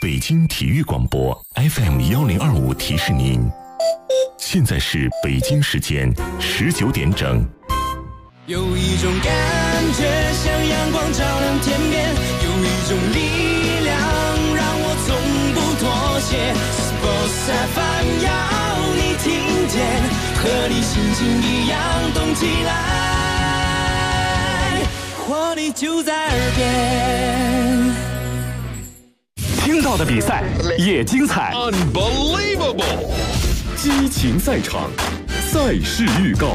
北京体育广播 FM1025提示您，现在是北京时间19点整。 有一种感觉像阳光照亮天边，有一种力量让我从不妥协。Sports FM 要你听见，和你心情一样动起来，活力就在耳边。 听到的比赛也精彩 Unbelievable 激情赛场，赛事预告。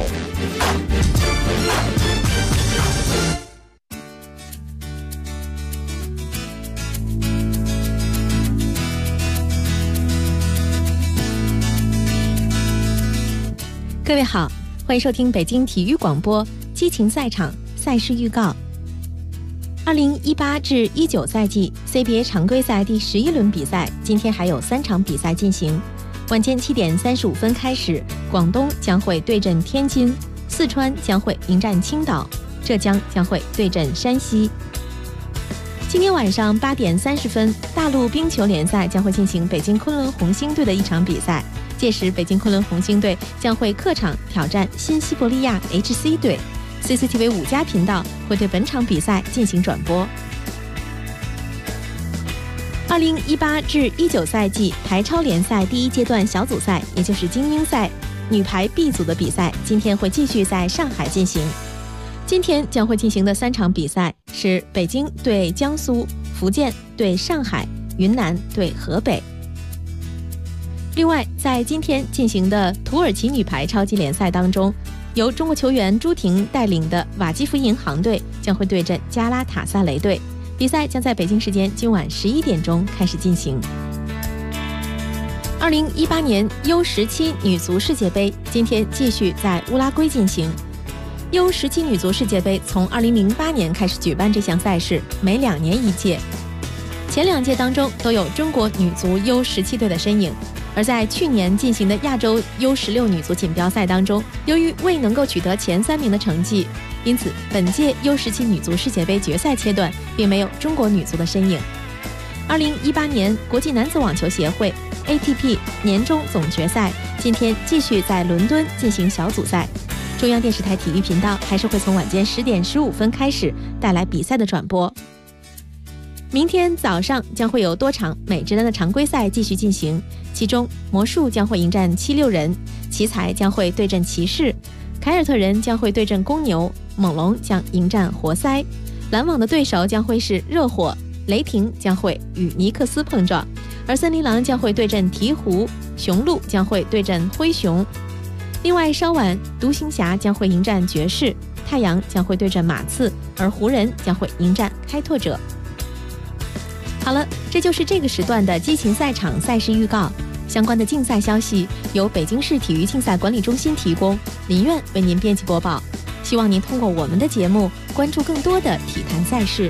各位好，欢迎收听北京体育广播激情赛场赛事预告。2018至19赛季 CBA 常规赛第11轮比赛，今天还有3场比赛进行。晚间7点35分开始，广东将会对阵天津，四川将会迎战青岛，浙江将会对阵山西。今天晚上8点30分，大陆冰球联赛将会进行北京昆仑红星队的一场比赛，届时北京昆仑红星队将会客场挑战新西伯利亚 HC 队。CCTV 5家频道会对本场比赛进行转播。2018至19赛季台超联赛第1阶段小组赛，也就是精英赛女排 B 组的比赛，今天会继续在上海进行。今天将会进行的3场比赛是北京对江苏、福建对上海、云南对河北。另外，在今天进行的土耳其女排超级联赛当中，由中国球员朱婷带领的瓦基弗银行队将会对阵加拉塔萨雷队，比赛将在北京时间今晚11点钟开始进行。2018年 U17 女足世界杯今天继续在乌拉圭进行。U17 女足世界杯从2008年开始举办这项赛事，每2年1届。前2届当中都有中国女足 U17 队的身影。而在去年进行的亚洲 U16 女足锦标赛当中，由于未能够取得前3名的成绩，因此本届 U17 女足世界杯决赛阶段并没有中国女足的身影。2018年国际男子网球协会 ATP 年终总决赛今天继续在伦敦进行小组赛，中央电视台体育频道还是会从晚间10点15分开始带来比赛的转播。明天早上将会有多场美职篮的常规赛继续进行，其中魔术将会迎战76人，奇才将会对阵骑士，凯尔特人将会对阵公牛，猛龙将迎战活塞，篮网的对手将会是热火，雷霆将会与尼克斯碰撞，而森林狼将会对阵鹈鹕，雄鹿将会对阵灰熊。另外稍晚，独行侠将会迎战爵士，太阳将会对阵马刺，而湖人将会迎战开拓者。好了，这就是这个时段的激情赛场赛事预告。相关的竞赛消息由北京市体育竞赛管理中心提供，林苑为您编辑播报。希望您通过我们的节目关注更多的体坛赛事。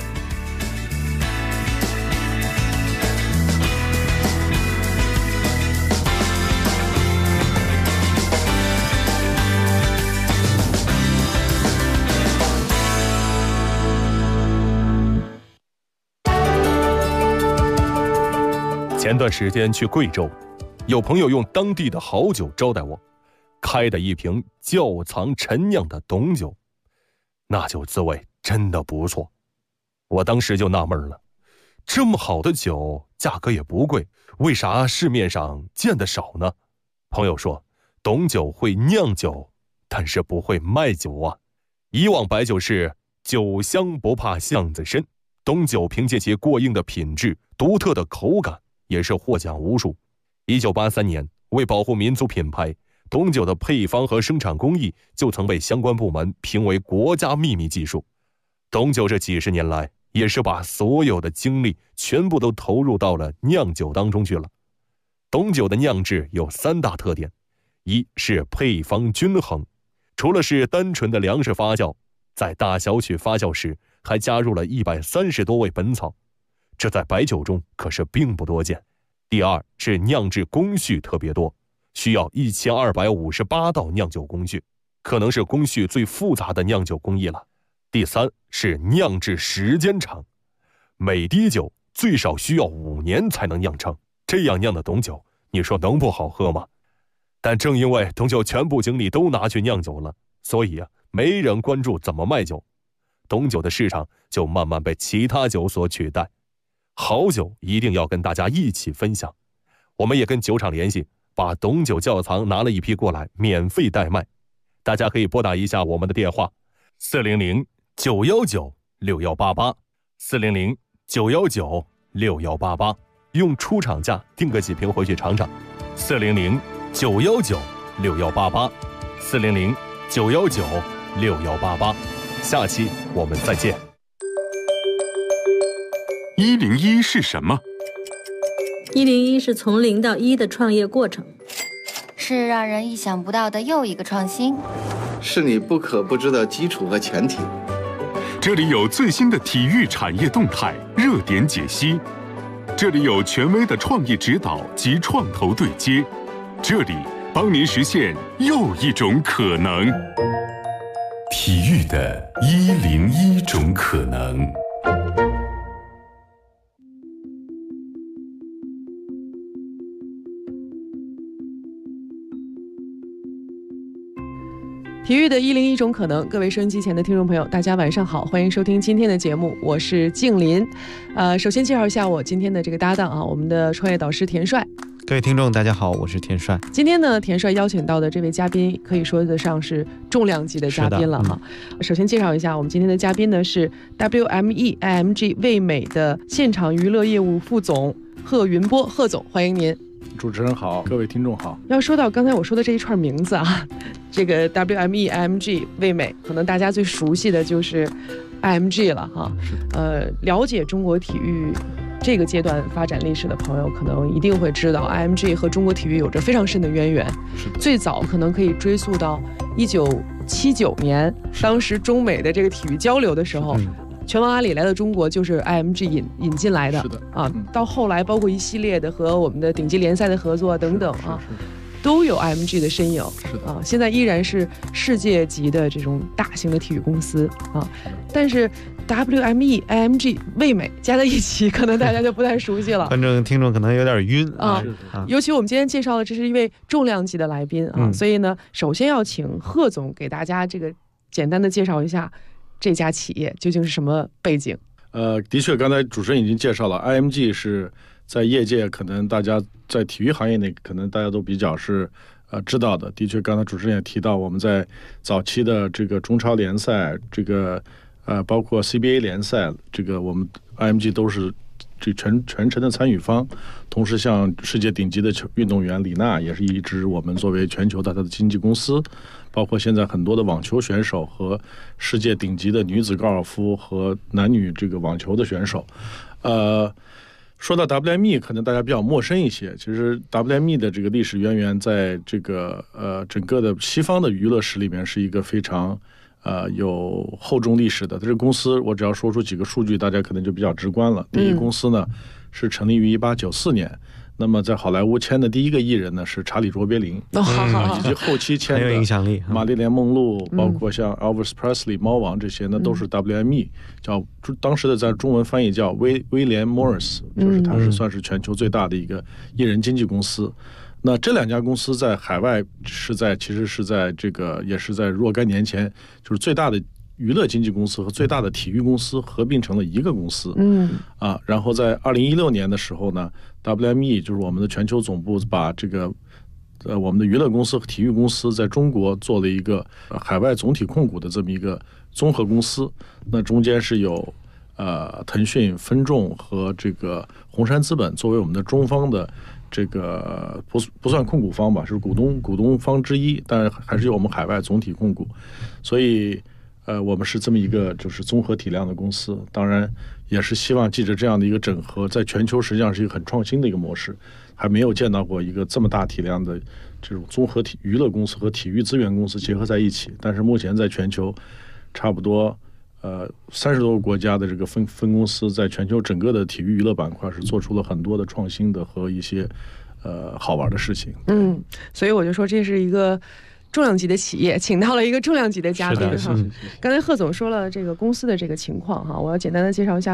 前段时间去贵州，有朋友用当地的好酒招待我，开的一瓶窖藏陈酿的董酒，那酒滋味真的不错。我当时就纳闷了，这么好的酒价格也不贵，为啥市面上见得少呢？朋友说，董酒会酿酒，但是不会卖酒啊。以往白酒是酒香不怕巷子深，董酒凭借其过硬的品质、独特的口感，也是获奖无数。1983年，为保护民族品牌，董酒的配方和生产工艺就曾被相关部门评为国家秘密技术。董酒这几十年来，也是把所有的精力全部都投入到了酿酒当中去了。董酒的酿制有3大特点：一是配方均衡，除了是单纯的粮食发酵，在大小曲发酵时还加入了130多味本草，这在白酒中可是并不多见。第二是酿制工序特别多，需要1258道酿酒工序，可能是工序最复杂的酿酒工艺了。第三是酿制时间长，每滴酒最少需要5年才能酿成。这样酿的董酒，你说能不好喝吗？但正因为董酒全部精力都拿去酿酒了，所以没人关注怎么卖酒，董酒的市场就慢慢被其他酒所取代。好酒一定要跟大家一起分享，我们也跟酒厂联系，把董酒窖藏拿了一批过来，免费代卖。大家可以拨打一下我们的电话400-919-6188，400-919-6188，用出厂价订个几瓶回去尝尝。400-919-6188，400-919-6188。下期我们再见。 101是什么 ？101是从0到1的创业过程， 是让人意想不到的又一个创新， 是你不可不知的基础和前提。 这里有最新的体育产业动态热点解析，这里有权威的创意指导及创投对接，这里帮您实现又一种可能。 体育的101种可能。 体育的101种可能，各位收音机前的听众朋友，大家晚上好，欢迎收听今天的节目，我是静林。首先介绍一下我今天的这个搭档啊，我们的创业导师田帅。 各位听众大家好，我是田帅。 今天呢，田帅邀请到的这位嘉宾可以说得上是重量级的嘉宾了哈。首先介绍一下我们今天的嘉宾呢，是 WME IMG 味美的现场娱乐业务副总贺云波，贺总，欢迎您。 主持人好，各位听众好。 要说到刚才我说的这一串名字啊，这个 WME IMG 味美，可能大家最熟悉的就是 IMG 了哈。了解中国体育这个阶段发展历史的朋友，可能一定会知道 IMG 和中国体育有着非常深的渊源。最早可能可以追溯到1979年，当时中美的这个体育交流的时候。拳王阿里来到中国就是 IMG 引进来的， 是的啊，到后来包括一系列的和我们的顶级联赛的合作等等啊，都有 IMG 的身影， 是的啊，现在依然是世界级的这种大型的体育公司啊，但是 WME IMG 味美加在一起，可能大家就不太熟悉了， 反正听众可能有点晕啊。 尤其我们今天介绍的这是一位重量级的来宾啊，所以呢，首先要请贺总给大家这个简单的介绍一下。这家企业究竟是什么背景？ 的确，刚才主持人已经介绍了 ，IMG 是在业界可能大家在体育行业内可能大家都比较是知道的。的确，刚才主持人也提到，我们在早期的这个中超联赛，这个包括 CBA 联赛，这个我们 IMG 都是这全程的参与方。同时，像世界顶级的运动员李娜也是一直我们作为全球的他的经纪公司。包括现在很多的网球选手和世界顶级的女子高尔夫和男女这个网球的选手，说到 WME 可能大家比较陌生一些，其实 WME 的这个历史渊源在这个整个的西方的娱乐史里面是一个非常有厚重历史的。这个公司我只要说出几个数据，大家可能就比较直观了。第一，公司呢是成立于1894年。那么在好莱坞签的第一个艺人呢是查理·卓别林，以及后期签的很有影响力玛丽莲·梦露，包括像 Elvis Presley、猫王这些呢，都是 WME， 叫当时的在中文翻译叫威廉·莫尔斯，就是他是算是全球最大的一个艺人经纪公司。那这两家公司在海外其实是在这个也是在若干年前，就是最大的娱乐经纪公司和最大的体育公司合并成了一个公司。然后在2016年的时候呢，WME 就是我们的全球总部，把这个我们的娱乐公司和体育公司在中国做了一个海外总体控股的这么一个综合公司。那中间是有腾讯、分众和这个红杉资本作为我们的中方的这个不算控股方吧，是股东方之一，但是还是有我们海外总体控股，所以我们是这么一个就是综合体量的公司。当然也是希望借着这样的一个整合，在全球实际上是一个很创新的一个模式，还没有见到过一个这么大体量的这种综合娱乐公司和体育资源公司结合在一起。但是目前在全球差不多30多个国家的这个分公司，在全球整个的体育娱乐板块是做出了很多的创新的和一些好玩的事情。 所以我就说这是一个重量级的企业，请到了一个重量级的嘉宾哈。刚才贺总说了这个公司的这个情况哈，我要简单的介绍一下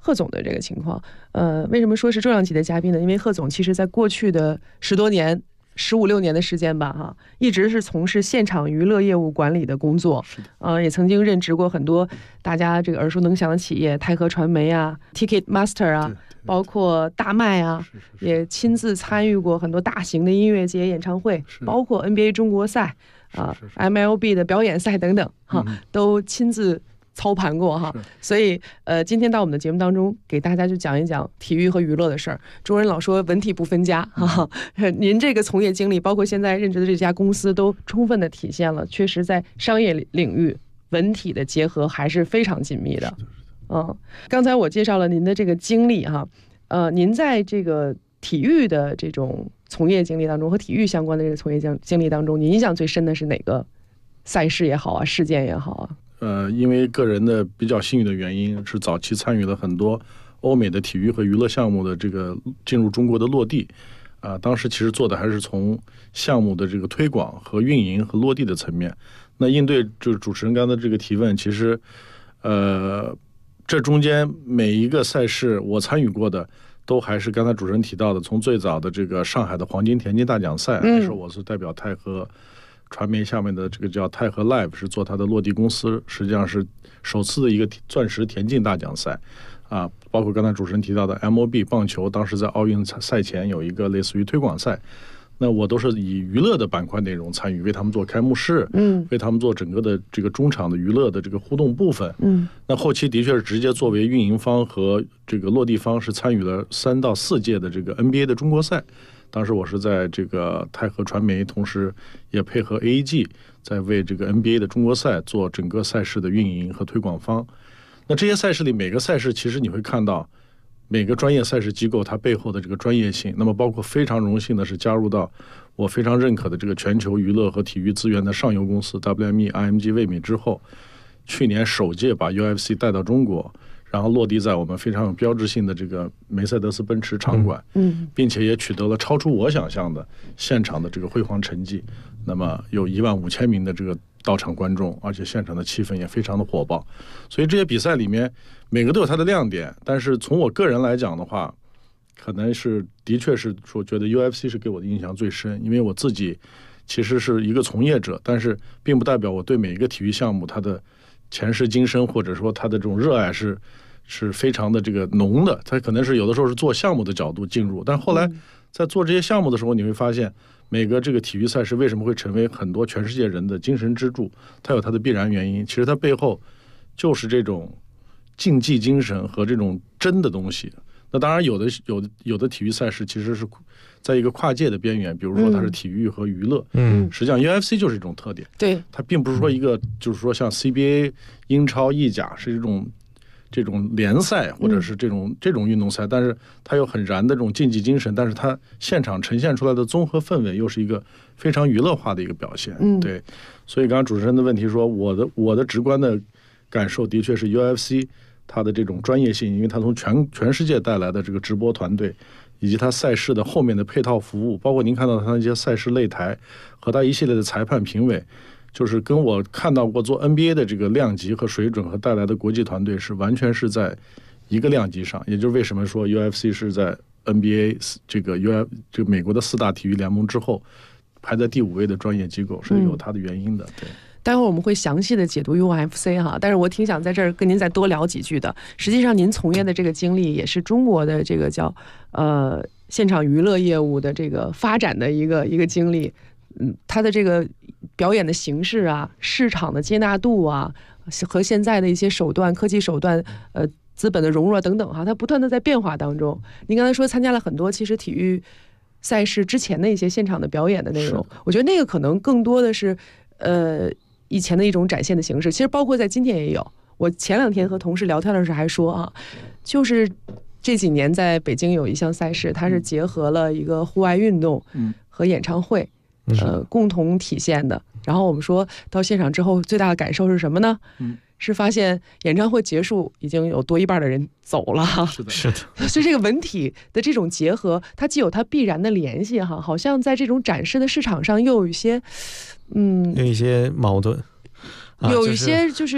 贺总的这个情况。为什么说是重量级的嘉宾呢？因为贺总其实在过去的10多年、15、16年的时间吧，哈，一直是从事现场娱乐业务管理的工作。也曾经任职过很多大家这个耳熟能详的企业，泰禾传媒啊、Ticketmaster 啊，包括大麦啊，也亲自参与过很多大型的音乐节演唱会，包括 NBA 中国赛啊、MLB 的表演赛等等，哈，都亲自操盘过哈。所以今天到我们的节目当中，给大家就讲一讲体育和娱乐的事儿。中国人老说文体不分家哈，您这个从业经历，包括现在任职的这家公司，都充分的体现了，确实在商业领域文体的结合还是非常紧密的。刚才我介绍了您的这个经历哈，您在这个体育的这种从业经历当中，和体育相关的这个从业经历当中，你印象最深的是哪个赛事也好啊，事件也好啊？ 因为个人的比较幸运的原因，是早期参与了很多欧美的体育和娱乐项目的这个进入中国的落地。当时其实做的还是从项目的这个推广和运营和落地的层面。那应对就是主持人刚才这个提问，其实这中间每一个赛事我参与过的，都还是刚才主持人提到的，从最早的这个上海的黄金田径大奖赛，那时候我是代表泰禾传媒下面的这个叫泰禾 Live， 是做它的落地公司，实际上是首次的一个钻石田径大奖赛包括刚才主持人提到的 MLB 棒球，当时在奥运赛前有一个类似于推广赛，那我都是以娱乐的板块内容参与，为他们做开幕式，为他们做整个的这个中场的娱乐的这个互动部分，那后期的确是直接作为运营方和这个落地方，是参与了3到4届的这个 NBA 的中国赛。当时我是在这个泰禾传媒，同时也配合 AEG 在为这个 NBA 的中国赛做整个赛事的运营和推广方。那这些赛事里，每个赛事其实你会看到每个专业赛事机构它背后的这个专业性。那么包括非常荣幸的是加入到我非常认可的这个全球娱乐和体育资源的上游公司 WME、IMG 卫米之后，去年首届把 UFC 带到中国，然后落地在我们非常有标志性的这个梅赛德斯奔驰场馆，并且也取得了超出我想象的现场的这个辉煌成绩。那么有15000名的这个到场观众，而且现场的气氛也非常的火爆。所以这些比赛里面每个都有它的亮点，但是从我个人来讲的话，可能是的确是说觉得 UFC 是给我的印象最深，因为我自己其实是一个从业者，但是并不代表我对每一个体育项目它的前世今生或者说它的这种热爱是非常的这个浓的。它可能是有的时候是做项目的角度进入，但后来在做这些项目的时候，你会发现每个这个体育赛事为什么会成为很多全世界人的精神支柱，它有它的必然原因。其实它背后就是这种竞技精神和这种真的东西。那当然有的体育赛事其实是在一个跨界的边缘，比如说它是体育和娱乐，实际上 UFC 就是一种特点。对，它并不是说一个就是说像 CBA、英超、意甲是这种联赛或者是这种运动赛，但是它有很燃的这种竞技精神，但是它现场呈现出来的综合氛围又是一个非常娱乐化的一个表现。对，所以刚刚主持人的问题说，我的直观的感受的确是 UFC 它的这种专业性，因为它从全世界带来的这个直播团队，以及它赛事的后面的配套服务，包括您看到它那些赛事擂台和它一系列的裁判评委，就是跟我看到过做 NBA 的这个量级和水准和带来的国际团队是完全是在一个量级上。也就是为什么说 UFC 是在 NBA 这个美国的4大体育联盟之后排在第5位的专业机构，是有它的原因的。对。 待会儿我们会详细的解读 UFC 哈，但是我挺想在这儿跟您再多聊几句的。实际上您从业的这个经历也是中国的这个叫现场娱乐业务的这个发展的一个经历。它的这个表演的形式啊，市场的接纳度啊，和现在的一些手段、科技手段、资本的融入等等哈，它不断的在变化当中。您刚才说参加了很多其实体育赛事之前的一些现场的表演的内容，我觉得那个可能更多的是以前的一种展现的形式，其实包括在今天也有。我前2天和同事聊天的时候还说啊，就是这几年在北京有一项赛事，它是结合了一个户外运动和演唱会共同体现的。然后我们说到现场之后最大的感受是什么呢？是发现演唱会结束已经有多一半的人走了。是的。所以这个文体的这种结合，它既有它必然的联系哈，好像在这种展示的市场上又有一些有一些矛盾，有一些就是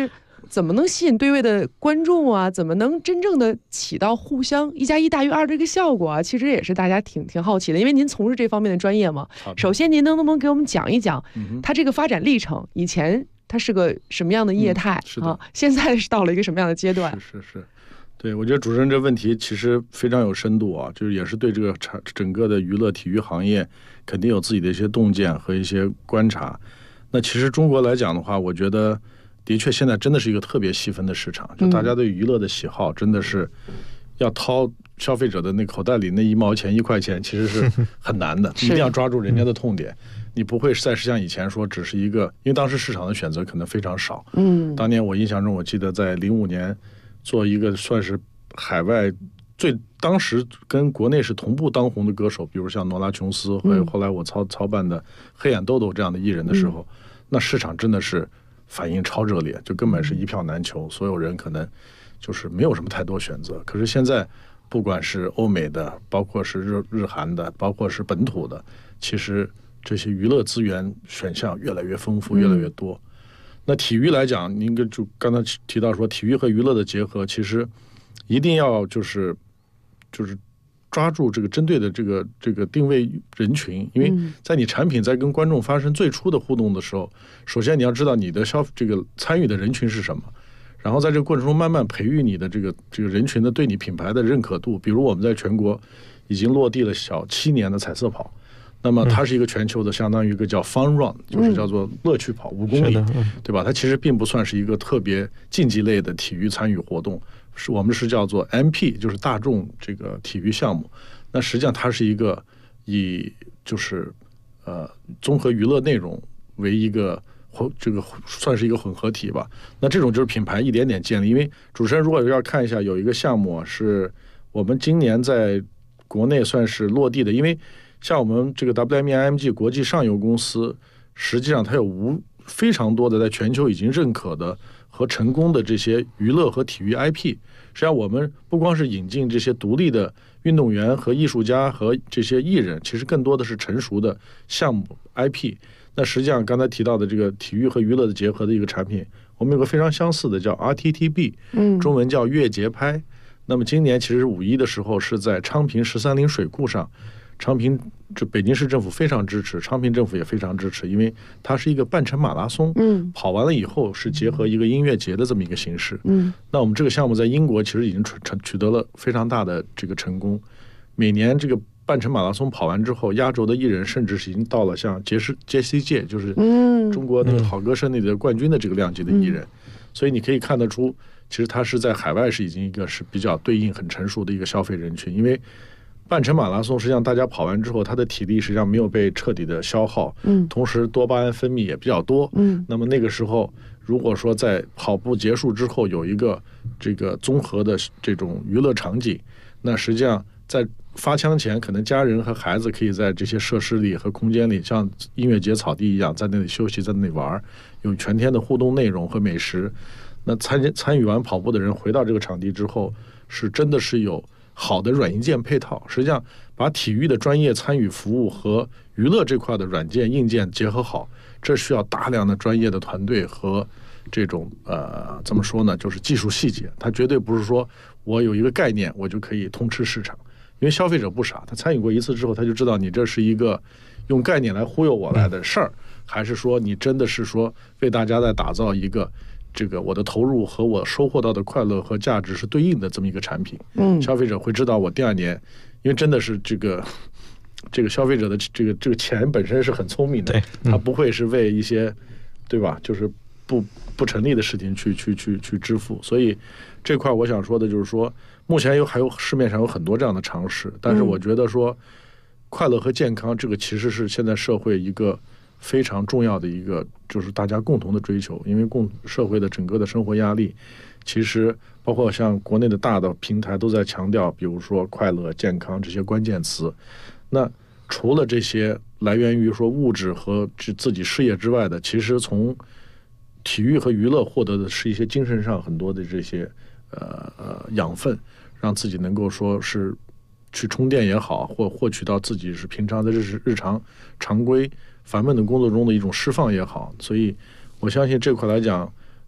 怎么能吸引对位的观众啊？怎么能真正的起到互相1+1大于2这个效果啊？其实也是大家挺好奇的，因为您从事这方面的专业嘛。首先，您能不能给我们讲一讲它这个发展历程？以前它是个什么样的业态啊？现在是到了一个什么样的阶段？ 是。对，我觉得主持人这问题其实非常有深度啊，就是也是对这个整个的娱乐体育行业肯定有自己的一些洞见和一些观察。那其实中国来讲的话，我觉得的确现在真的是一个特别细分的市场，就大家对娱乐的喜好真的是要掏消费者的那口袋里那1毛钱1块钱，其实是很难的，一定要抓住人家的痛点。你不会再是像以前说只是一个，因为当时市场的选择可能非常少。当年我印象中，我记得在05年。做一个算是海外当时跟国内是同步当红的歌手，比如像罗拉琼斯和后来我操办的黑眼豆豆这样的艺人的时候，那市场真的是反应超热烈，就根本是一票难求，所有人可能就是没有什么太多选择。可是现在不管是欧美的，包括是日韩的，包括是本土的，其实这些娱乐资源选项越来越丰富，越来越多。那体育来讲，您就刚才提到说，体育和娱乐的结合，其实一定要就是抓住这个针对的这个定位人群，因为在你产品在跟观众发生最初的互动的时候，首先你要知道你的这个参与的人群是什么，然后在这个过程中慢慢培育你的这个人群的对你品牌的认可度。比如我们在全国已经落地了小7年的彩色跑。那么它是一个全球的，相当于一个叫 fun run， 就是叫做乐趣跑5公里，对吧？它其实并不算是一个特别竞技类的体育参与活动，我们是叫做 MP， 就是大众这个体育项目。那实际上它是一个以就是综合娱乐内容为一个这个算是一个混合体吧。那这种就是品牌一点点建立。因为主持人如果要看一下，有一个项目是我们今年在国内算是落地的，因为像我们这个 WME-IMG 国际上游公司，实际上它有非常多的在全球已经认可的和成功的这些娱乐和体育 IP。实际上我们不光是引进这些独立的运动员和艺术家和这些艺人，其实更多的是成熟的项目 IP。那实际上刚才提到的这个体育和娱乐的结合的一个产品，我们有个非常相似的叫 RTTB， 中文叫月节拍。那么今年其实5·1的时候是在昌平13陵水库上。昌平这北京市政府非常支持，昌平政府也非常支持，因为它是一个半程马拉松，跑完了以后是结合一个音乐节的这么一个形式。那我们这个项目在英国其实已经取得了非常大的这个成功。每年这个半程马拉松跑完之后，压轴的艺人甚至是已经到了像杰西·就是中国那个好歌声里的冠军的这个量级的艺人。所以你可以看得出，其实它是在海外是已经一个是比较对应很成熟的一个消费人群。因为半程马拉松实际上大家跑完之后，他的体力实际上没有被彻底的消耗，同时多巴胺分泌也比较多，那么那个时候如果说在跑步结束之后有一个这个综合的这种娱乐场景，那实际上在发枪前可能家人和孩子可以在这些设施里和空间里，像音乐节草地一样在那里休息，在那里玩，有全天的互动内容和美食。那参与完跑步的人回到这个场地之后，是真的是有好的软硬件配套，实际上把体育的专业参与服务和娱乐这块的软件硬件结合好，这需要大量的专业的团队和这种怎么说呢，就是技术细节。它绝对不是说我有一个概念我就可以通吃市场，因为消费者不傻，他参与过一次之后他就知道你这是一个用概念来忽悠我来的事儿，还是说你真的是说为大家在打造一个这个我的投入和我收获到的快乐和价值是对应的这么一个产品。消费者会知道我第2年，因为真的是这个消费者的这个钱本身是很聪明的，他不会是为一些对吧，就是不成立的事情去支付。所以这块我想说的就是说，目前还有市面上有很多这样的尝试，但是我觉得说快乐和健康这个其实是现在社会一个非常重要的一个，就是大家共同的追求。因为社会的整个的生活压力，其实包括像国内的大的平台都在强调，比如说快乐、健康这些关键词。那除了这些来源于说物质和自己事业之外的，其实从体育和娱乐获得的是一些精神上很多的这些养分，让自己能够说是去充电也好，或获取到自己是平常的日常常规烦闷的工作中的一种释放也好。所以我相信这块来讲，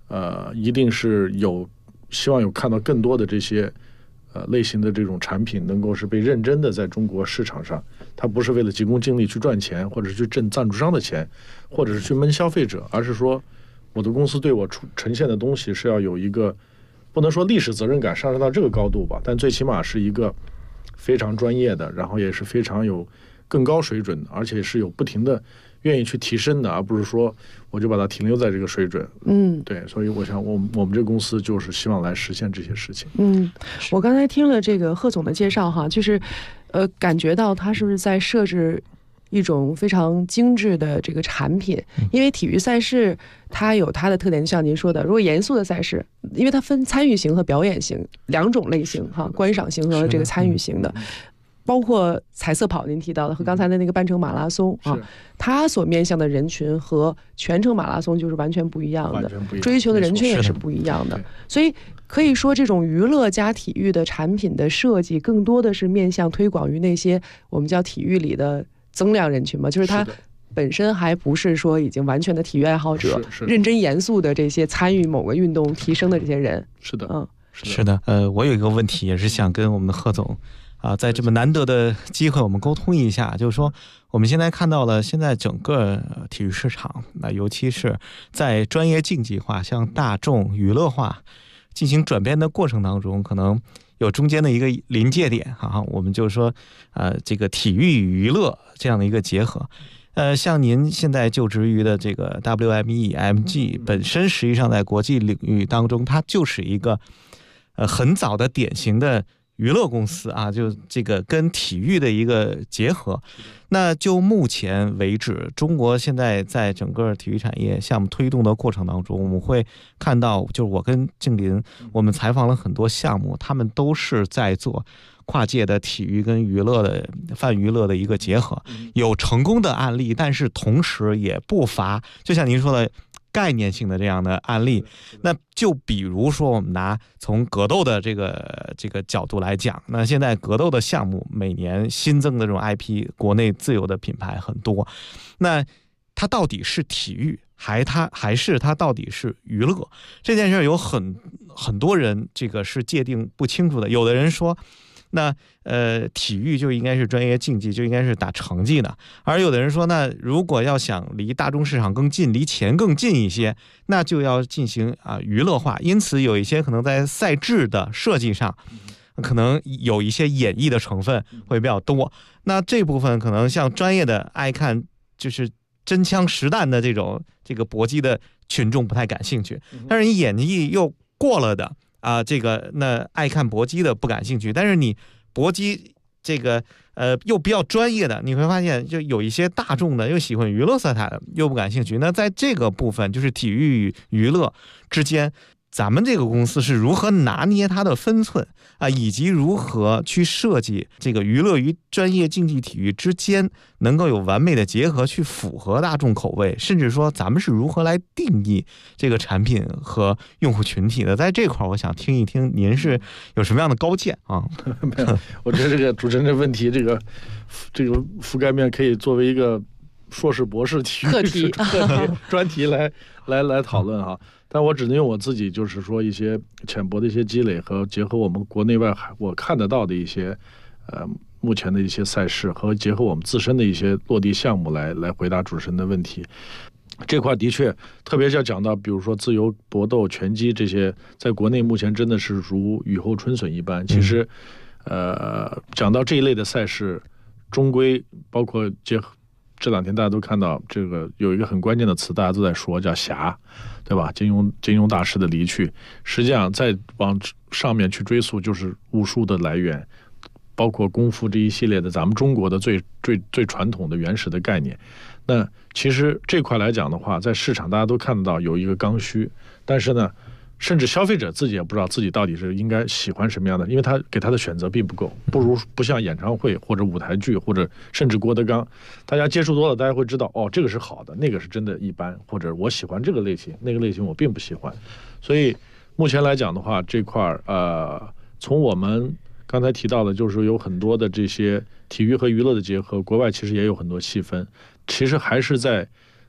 一定是希望有看到更多的这些类型的这种产品能够是被认真的在中国市场上，它不是为了急功近利去赚钱，或者是去挣赞助商的钱，或者是去蒙消费者，而是说我的公司对我呈现的东西是要有一个不能说历史责任感上升到这个高度吧，但最起码是一个非常专业的，然后也是非常有更高水准的，而且是有不停的愿意去提升的，而不是说我就把它停留在这个水准。对，所以我想我们这个公司就是希望来实现这些事情。 我刚才听了这个贺总的介绍哈，就是感觉到他是不是在设置一种非常精致的这个产品？因为体育赛事它有它的特点，就像您说的，如果严肃的赛事，因为它分参与型和表演型两种类型哈，观赏型和这个参与型的。包括彩色跑您提到的和刚才的那个半程马拉松啊，它所面向的人群和全程马拉松就是完全不一样的，追求的人群也是不一样的。所以可以说这种娱乐加体育的产品的设计更多的是面向推广于那些我们叫体育里的增量人群嘛，就是它本身还不是说已经完全的体育爱好者，认真严肃的这些参与某个运动提升的这些人。 是的，我有一个问题也是想跟我们的贺总在这么难得的机会我们沟通一下，就是说我们现在看到了现在整个体育市场，那尤其是在专业竞技化向大众娱乐化进行转变的过程当中，可能有中间的一个临界点我们就说这个体育与娱乐这样的一个结合。像您现在就职于的这个 WME-IMG 本身实际上在国际领域当中它就是一个很早的典型的娱乐公司就这个跟体育的一个结合。那就目前为止，中国现在在整个体育产业项目推动的过程当中，我们会看到，就是我跟郑林我们采访了很多项目，他们都是在做跨界的体育跟娱乐的泛娱乐的一个结合，有成功的案例，但是同时也不乏就像您说的概念性的这样的案例。那就比如说我们拿从格斗的这个角度来讲，那现在格斗的项目每年新增的这种 IP 国内自有的品牌很多，那它到底是体育还是它到底是娱乐，这件事有很多人这个是界定不清楚的。有的人说那体育就应该是专业竞技，就应该是打成绩的，而有的人说那如果要想离大众市场更近，离钱更近一些，那就要进行娱乐化。因此有一些可能在赛制的设计上可能有一些演绎的成分会比较多，那这部分可能像专业的爱看就是真枪实弹的这个搏击的群众不太感兴趣，但是你演绎又过了的这个那爱看搏击的不感兴趣，但是你搏击这个又比较专业的，你会发现就有一些大众的又喜欢娱乐色彩的又不感兴趣。那在这个部分就是体育与娱乐之间，咱们这个公司是如何拿捏它的分寸以及如何去设计这个娱乐与专业竞技体育之间能够有完美的结合，去符合大众口味，甚至说咱们是如何来定义这个产品和用户群体的。在这块我想听一听您是有什么样的高见没有，我觉得这个主持人的问题这个覆盖面可以作为一个硕士博士体育课题专题来讨论但我只能用我自己就是说一些浅薄的一些积累和结合我们国内外我看得到的一些目前的一些赛事和结合我们自身的一些落地项目来回答主持人的问题。这块的确特别是要讲到比如说自由搏斗拳击这些，在国内目前真的是如雨后春笋一般。其实讲到这一类的赛事，终归包括这两天大家都看到这个有一个很关键的词大家都在说，叫侠，对吧？金庸大师的离去，实际上再往上面去追溯就是武术的来源，包括功夫这一系列的咱们中国的最传统的原始的概念。那其实这块来讲的话，在市场大家都看得到有一个刚需，但是呢甚至消费者自己也不知道自己到底是应该喜欢什么样的，因为他给他的选择并不够，不像演唱会或者舞台剧或者甚至郭德纲，大家接触多了，大家会知道这个是好的，那个是真的一般，或者我喜欢这个类型，那个类型我并不喜欢。所以目前来讲的话，这块从我们刚才提到的就是有很多的这些体育和娱乐的结合，国外其实也有很多细分，其实还是在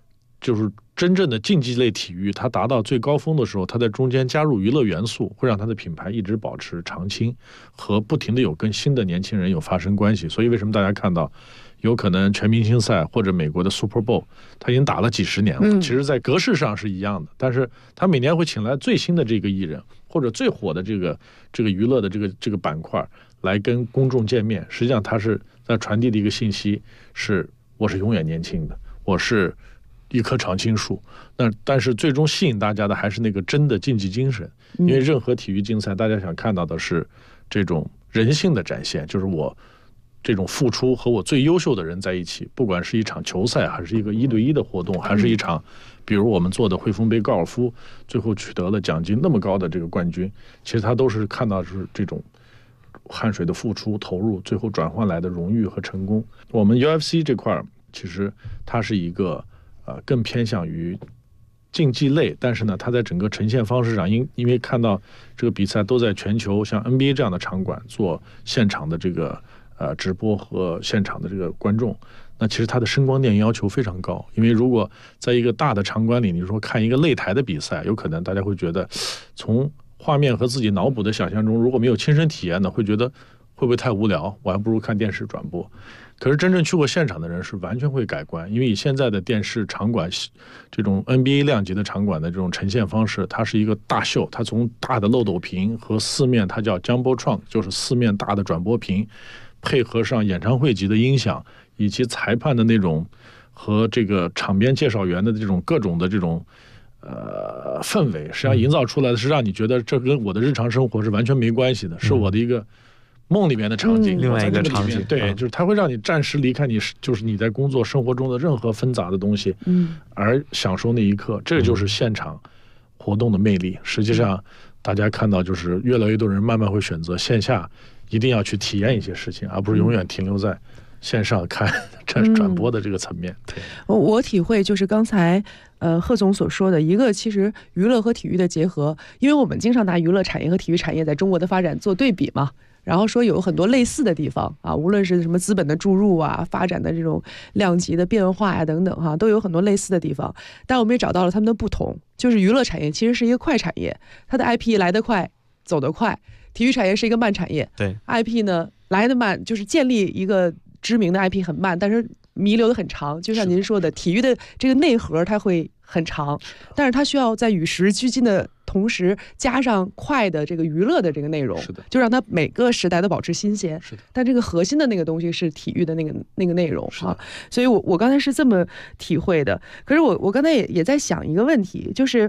就是真正的竞技类体育，它达到最高峰的时候，它在中间加入娱乐元素，会让它的品牌一直保持长青，和不停的有跟新的年轻人有发生关系。所以为什么大家看到有可能全明星赛或者美国的 Super Bowl， 它已经打了几十年了，其实在格式上是一样的，但是它每年会请来最新的这个艺人或者最火的这个娱乐的这个板块来跟公众见面。实际上它是在传递的一个信息是，我是永远年轻的，我是一棵常青树。但是最终吸引大家的还是那个真的竞技精神，因为任何体育竞赛大家想看到的是这种人性的展现，就是我这种付出和我最优秀的人在一起，不管是一场球赛，还是一个1对1的活动，还是一场比如我们做的汇丰杯高尔夫，最后取得了奖金那么高的这个冠军，其实他都是看到是这种汗水的付出投入，最后转换来的荣誉和成功。我们 UFC 这块其实它是一个更偏向于竞技类，但是呢它在整个呈现方式上，因为看到这个比赛都在全球像 NBA 这样的场馆做现场的这个直播和现场的这个观众，那其实它的声光电要求非常高。因为如果在一个大的场馆里，你说看一个擂台的比赛，有可能大家会觉得从画面和自己脑补的想象中，如果没有亲身体验的，会觉得会不会太无聊，我还不如看电视转播。可是真正去过现场的人是完全会改观，因为以现在的电视场馆这种 NBA 量级的场馆的这种呈现方式，它是一个大秀，它从大的漏斗屏和四面，它叫 Jumbotron， 就是四面大的转播屏，配合上演唱会级的音响，以及裁判的那种和这个场边介绍员的这种各种的这种氛围，实际上营造出来的是让你觉得这跟我的日常生活是完全没关系的，是我的一个梦里面的场景， 另外一个场景， 对，就是它会让你暂时离开你，就是你在工作生活中的任何纷杂的东西，而享受那一刻，这就是现场活动的魅力。实际上，大家看到就是越来越多人慢慢会选择线下，一定要去体验一些事情，而不是永远停留在线上看转播的这个层面。对， 我体会就是刚才贺总所说的一个，其实娱乐和体育的结合，因为我们经常拿娱乐产业和体育产业在中国的发展做对比嘛。然后说有很多类似的地方啊，无论是什么资本的注入啊，发展的这种量级的变化呀等等哈，都有很多类似的地方。但我们也找到了他们的不同，就是娱乐产业其实是一个快产业，它的 IP 来得快走得快，体育产业是一个慢产业。 对 IP 呢来得慢，就是建立一个知名的 IP 很慢，但是弥留的很长。就像您说的，体育的这个内核它会很长，但是它需要在与时俱进的同时加上快的这个娱乐的这个内容， 是的， 就让它每个时代都保持新鲜。 是的， 但这个核心的那个东西是体育的那个内容啊。所以我刚才是这么体会的。可是我刚才也在想一个问题，就是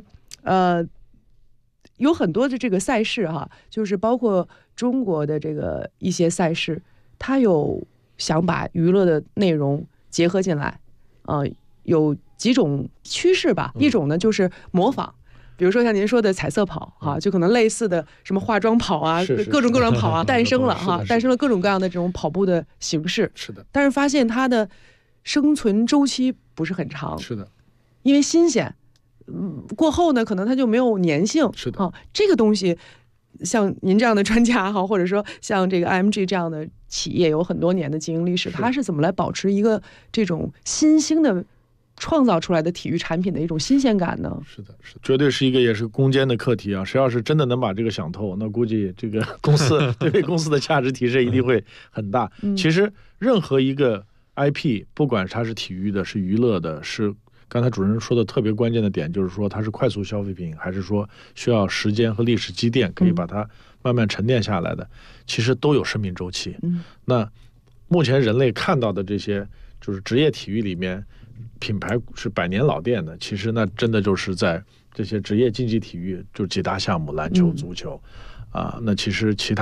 有很多的这个赛事哈，就是包括中国的这个一些赛事，它有想把娱乐的内容结合进来，有几种趋势吧。一种呢就是模仿，比如说像您说的彩色跑哈，就可能类似的什么化妆跑啊，各种跑啊，诞生了哈，诞生了各种各样的这种跑步的形式。 是的， 但是发现它的生存周期不是很长。 是的， 因为新鲜，过后呢，可能它就没有粘性。 是的， 这个东西，像您这样的专家哈，或者说像这个 IMG 这样的企业有很多年的经营历史，它是怎么来保持一个这种新兴的创造出来的体育产品的一种新鲜感呢？ 是的，是的，绝对是一个也是攻坚的课题啊！谁要是真的能把这个想透，那估计这个公司对公司的价值提升一定会很大。其实任何一个 IP， 不管它是体育的、是娱乐的、是刚才主任说的特别关键的点，就是说它是快速消费品，还是说需要时间和历史积淀可以把它慢慢沉淀下来的，其实都有生命周期。那目前人类看到的这些就是职业体育里面品牌是百年老店的，其实那真的就是在这些职业竞技体育，就几大项目，篮球、足球那其实其他